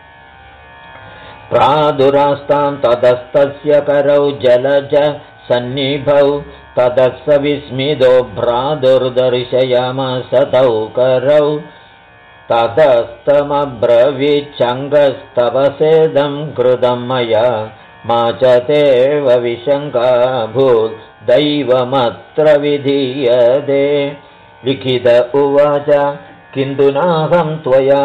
प्रादुरास्तां ततस्तस्य करौ जलज सन्निभौ ततः स विस्मितो भ्रातुर्दर्शयामास तौ करौ ततस्तमब्रवीच्छङ्गस्तपसेदं कृतं मया मा च तेव विशङ्काभूत् दैवमत्र विधीयते लिखित उवाच किन्तु नाहं त्वया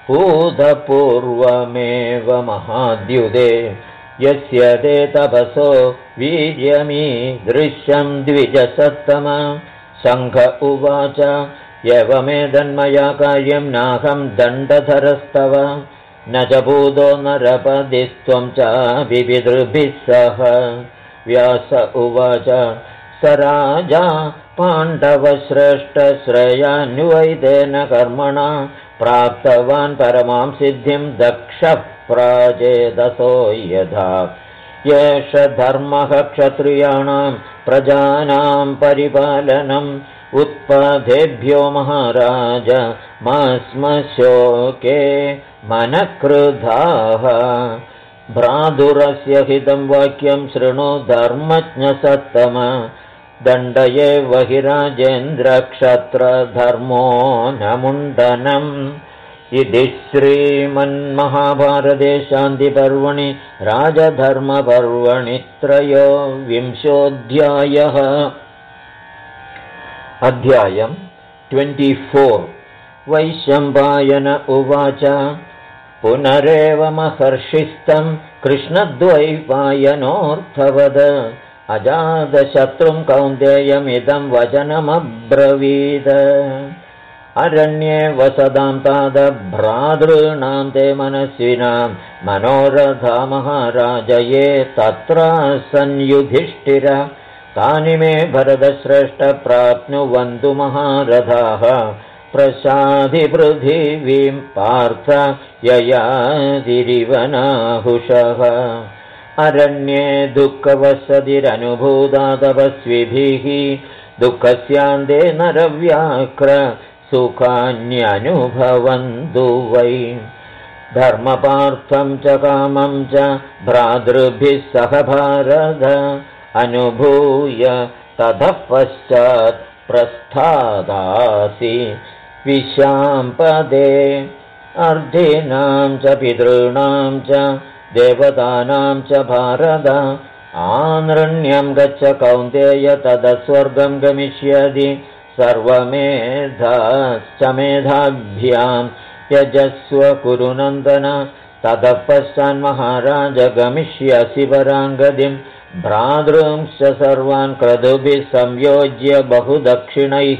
भूतपूर्वमेव महाद्युते यस्य ते तपसो वीर्यमीदृशं द्विजसत्तम शङ्ख उवाच एवमेतन्मया कार्यं नाहं दण्डधरस्तव न च भूतो नरपदिस्त्वं चापि पितृभिः सह व्यास उवाच स राजा पाण्डवश्रेष्ठश्रेयान्वैतेन कर्मणा प्राप्तवान् परमां सिद्धिं दक्षप्राचेदसो यथा एष धर्मः क्षत्रियाणां प्रजानां परिपालनम् उत्पथेभ्यो महाराज मा स्म शोके मनक्रुधाः भ्रातुरस्य हितं वाक्यं शृणु धर्मज्ञसत्तम दण्डये वहि राजेन्द्रक्षत्रधर्मो न मुण्डनम् इति श्रीमन्महाभारते शान्तिपर्वणि राजधर्मपर्वणि 23 अध्यायम् 24 वैशम्पायन उवाच पुनरेव महर्षिस्तं कृष्णद्वैपायनोऽर्थवद अजातशत्रुं कौन्तेयमिदं वचनमब्रवीद अरण्ये वसदां तादभ्रातॄणां ते मनस्विनां मनोरथा महाराज ये तत्र सन्युधिष्ठिर तानि मे भरतश्रेष्ठ प्राप्नुवन्तु महारथाः प्रसादिपृथिवीं पार्थ ययादिरिवनाहुषः अरण्ये दुःखवसतिरनुभूता तपस्विभिः दुःखस्यान्ते नरव्याघ्र सुखान्यनुभवन्तु वै धर्मपार्थं च कामं च भ्रातृभिः सह भारत अनुभूय ततः पश्चात् प्रस्थादासि विशाम्पदे अर्धिनां च पितॄणां च देवतानां च भारत आनृण्यं गच्छ कौन्तेय ततः स्वर्गं गमिष्यति सर्वमेधाश्च मेधाभ्यां यजस्व कुरु नन्दन ततः पश्चान्महाराज गमिष्यसि पराङ्गतिं भ्रातॄंश्च सर्वान् क्रतुभिः संयोज्य बहुदक्षिणैः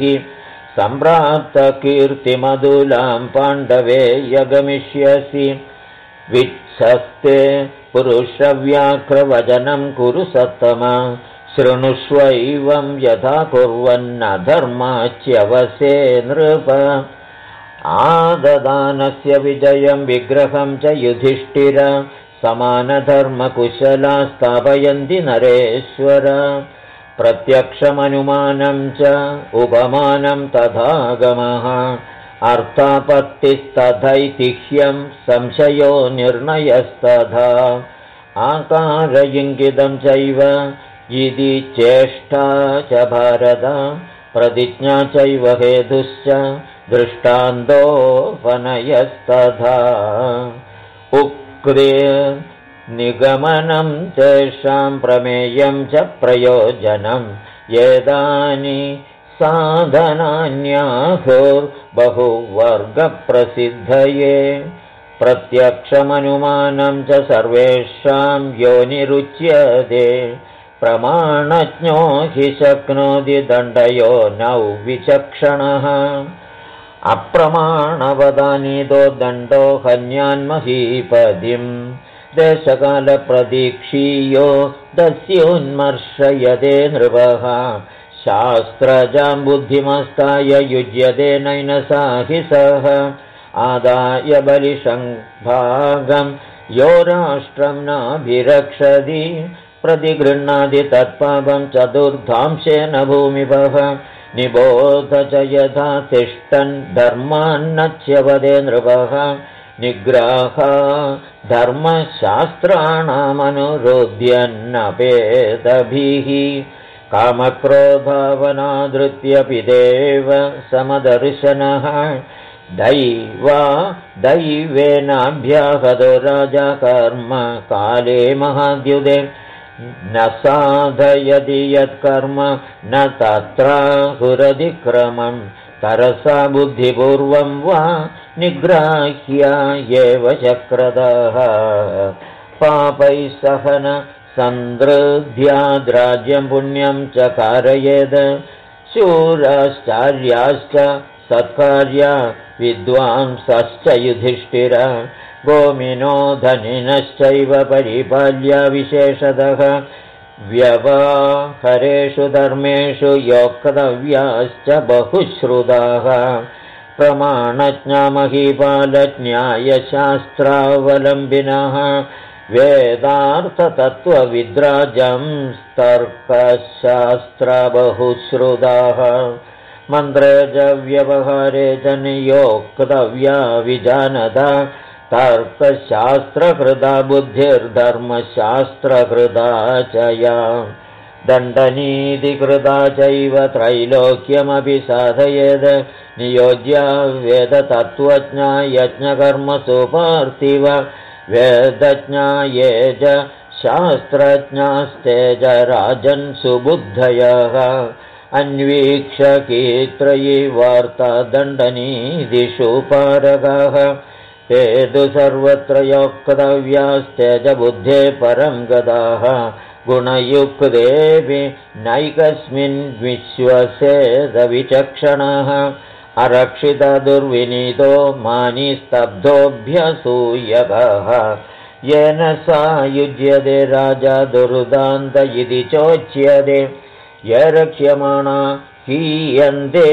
सम्प्राप्तकीर्तिमधुलां पाण्डवे यगमिष्यसि वित्सस्ते पुरुषव्याघ्रवचनं कुरु सत्तमा शृणुष्वैवं यथा कुर्वन्नधर्माच्यवसे नृप आददानस्य विजयं विग्रहं च युधिष्ठिर समानधर्मकुशला स्थापयन्ति नरेश्वर प्रत्यक्षमनुमानं च उपमानं तथागमः अर्थापत्तिस्तथैतिह्यं संशयो निर्णयस्तथा आकारयिङ्गितं चैव इति चेष्टा च भारत प्रतिज्ञा चैव हेतुश्च दृष्टान्तोपनयस्तथा उक्ते निगमनं तेषां प्रमेयं च प्रयोजनं एतानि साधनान्याहुर्बहुवर्गप्रसिद्धये प्रत्यक्षमनुमानं च सर्वेषां योनिरुच्यते प्रमाणज्ञो हि शक्नोति दण्डयो नौ विचक्षणः अप्रमाणवदानीतो दण्डो हन्यान्महीपदिं देशकालप्रतीक्षीयो दस्योन्मर्शयते नृपः शास्त्रजां बुद्धिमस्ताय युज्यते नैनसाहिसः आदाय बलिशङ्भागं यो राष्ट्रं नाभिरक्षति प्रतिगृह्णाति तत्पापं चतुर्धांशेन भूमिपः निबोध च यथा तिष्ठन् धर्मान्नच्यवदे नृपः निग्राह धर्मशास्त्राणामनुरोध्यन्नपेदभिः कामक्रोधावनादृत्य पिदेव समदर्शनः दैवेनाभ्याहतो राजा कर्म काले महाद्युदे न साधयति यत्कर्म न तत्राहुरधिक्रमं तरसा बुद्धिपूर्वं वा निग्राह्य एव चक्रतः पापैः सह न सन्दृध्याद्राज्यं पुण्यं च कारयेद शूराश्चार्याश्च सत्कार्या विद्वांसश्च युधिष्ठिर गोमिनो धनिनश्चैव परिपाल्या विशेषतः व्यवहारेषु धर्मेषु योक्तव्याश्च बहुश्रुताः प्रमाणज्ञामहीपालज्ञायशास्त्रावलम्बिनः वेदार्थतत्त्वविद्राजं तर्कशास्त्रबहुश्रुताः मन्त्रे च व्यवहारे च नियोक्तव्या विजानता तर्कशास्त्रकृता बुद्धिर्धर्मशास्त्रकृता च या दण्डनीतिकृता चैव त्रैलोक्यमपि साधयेद नियोज्य वेदतत्त्वज्ञा यज्ञकर्मसु पार्थिव वेदज्ञा ये च शास्त्रज्ञास्ते च राजन् सुबुद्धयः अन्वीक्षकीत्रयी वार्ता दण्डनीदिषु पारगाः ते तु सर्वत्र योक्तव्यास्तेजबुद्धे परं गदाः गुणयुक्तेऽपि नैकस्मिन् विश्वसेदविचक्षणाः अरक्षितदुर्विनीतो मानिस्तब्धोऽभ्यसूयकः येन सायुज्यते राजा दुर्दान्त इति चोच्यते ये रक्ष्यमाणा हीयन्ते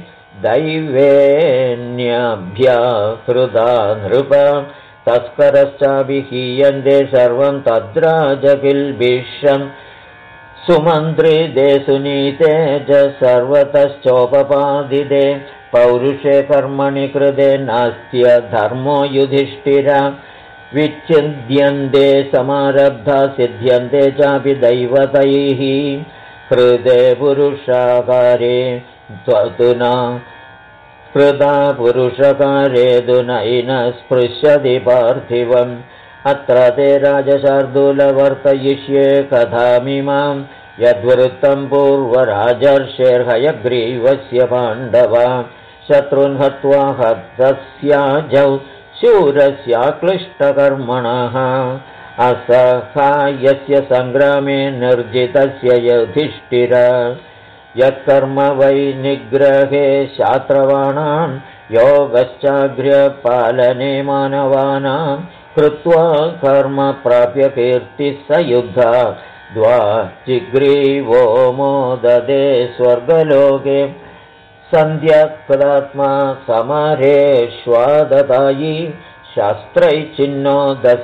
दैवेन्यभ्याहृदा नृप तस्करश्चापि हीयन्ते सर्वं तद्राजकिल्बिषम् सुमन्त्रिते सुनीते च सर्वतश्चोपपादिते पौरुषे कर्मणि कृते नास्त्य धर्मो युधिष्ठिर विच्छिद्यन्ते समारब्धा सिद्ध्यन्ते चापि दैवतैः हृदे पुरुषाकारे त्वतुना हृदा पुरुषकारे दुनैन स्पृश्यति पार्थिवम् अत्र ते राजशार्दूलवर्तयिष्ये कथामिमां यद्वृत्तं पूर्वराजर्षेर्हयग्रीवस्य पाण्डवा शत्रुन् हत्वा हतस्याजौ शूरस्याक्लिष्टकर्मणः असहायस्य सङ्ग्रामे निर्जितस्य युधिष्ठिर यत्कर्म वै निग्रहे शात्रवाणां योगश्चाग्र्यपालने मानवानां कृत्वा कर्म प्राप्य कीर्तिः स युद्धा द्वाजिग्रीवो मोददे स्वर्गलोके सन्ध्यात्मा समरेष्वादतायि शास्त्रैश्चिन्नो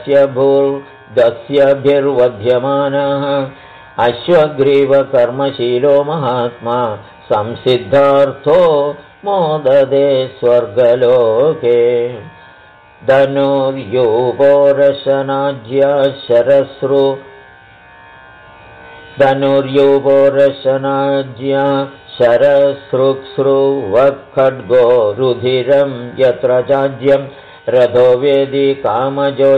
दस्यभिर्वध्यमानः अश्वग्रीवकर्मशीलो महात्मा संसिद्धार्थो मोददे स्वर्गलोके धनुर्यूपोरशनाज्या शरसृक्सृवखड्गो रुधिरं यत्र चाज्यं रथो वेदी कामजो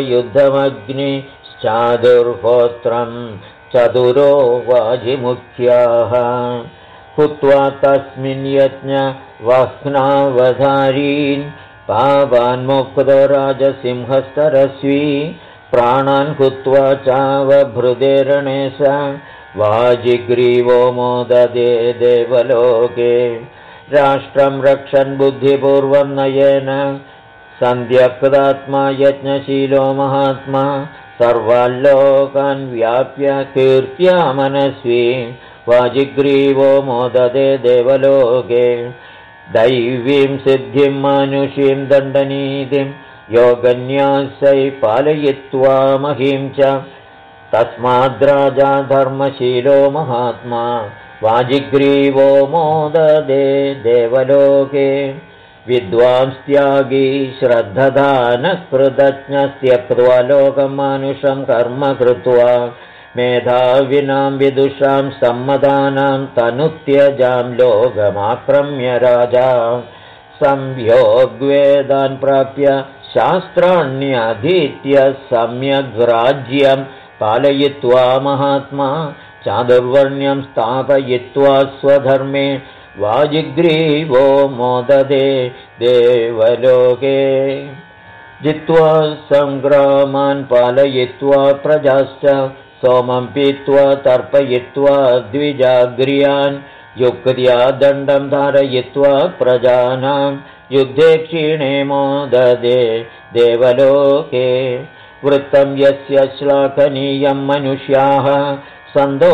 युद्धमग्निश्चादुर्होत्रं चतुरो वाजिमुख्याः हुत्वा तस्मिन् यज्ञ वह्नावधारीन् पावान्मुक्तो राजसिंहस्तरस्वी प्राणान् हुत्वा चावभृदेरणे स वाजिग्रीवो मोददे देवलोके राष्ट्रं रक्षन् बुद्धिपूर्वं नयेन सन्ध्यक्तात्मा यज्ञशीलो महात्मा सर्वाल्लोकान् व्याप्य कीर्त्या मनस्वी वाजिग्रीवो मोददे देवलोके दैवीं सिद्धिं मानुषीं दण्डनीतिं योगन्यासै पालयित्वा महीं च तस्माद्राजा धर्मशीलो महात्मा वाजिग्रीवो मोददे देवलोके विद्वांस्त्यागी श्रद्धदानः कृतज्ञस्त्यक्त्वा लोकं मानुषं कर्म कृत्वा मेधाविनां विदुषां सम्मदानां तनुत्यजां लोकमाक्रम्य राजा संयोग्वेदान् प्राप्य शास्त्राण्यधीत्य सम्यग्राज्यं पालयित्वा महात्मा चातुर्वर्ण्यं स्थापयित्वा स्वधर्मे वाजिग्रीवो मोददे देवलोके जित्वा सङ्ग्रामान् पालयित्वा प्रजाश्च सोमं पीत्वा तर्पयित्वा द्विजाग्र्यान् युक्त्या दण्डं धारयित्वा प्रजानां युद्धे क्षीणे मोददे देवलोके वृत्तं यस्य श्लाघनीयं मनुष्याः सन्तो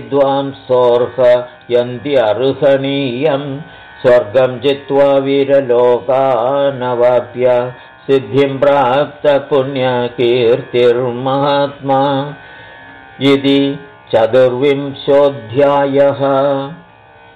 विद्वांसोऽर्हयन्त्यर्हणीयं स्वर्गं जित्वा वीरलोकानवाप्य सिद्धिं प्राप्त पुण्यकीर्तिर्महात्मा इति 24ध्यायः।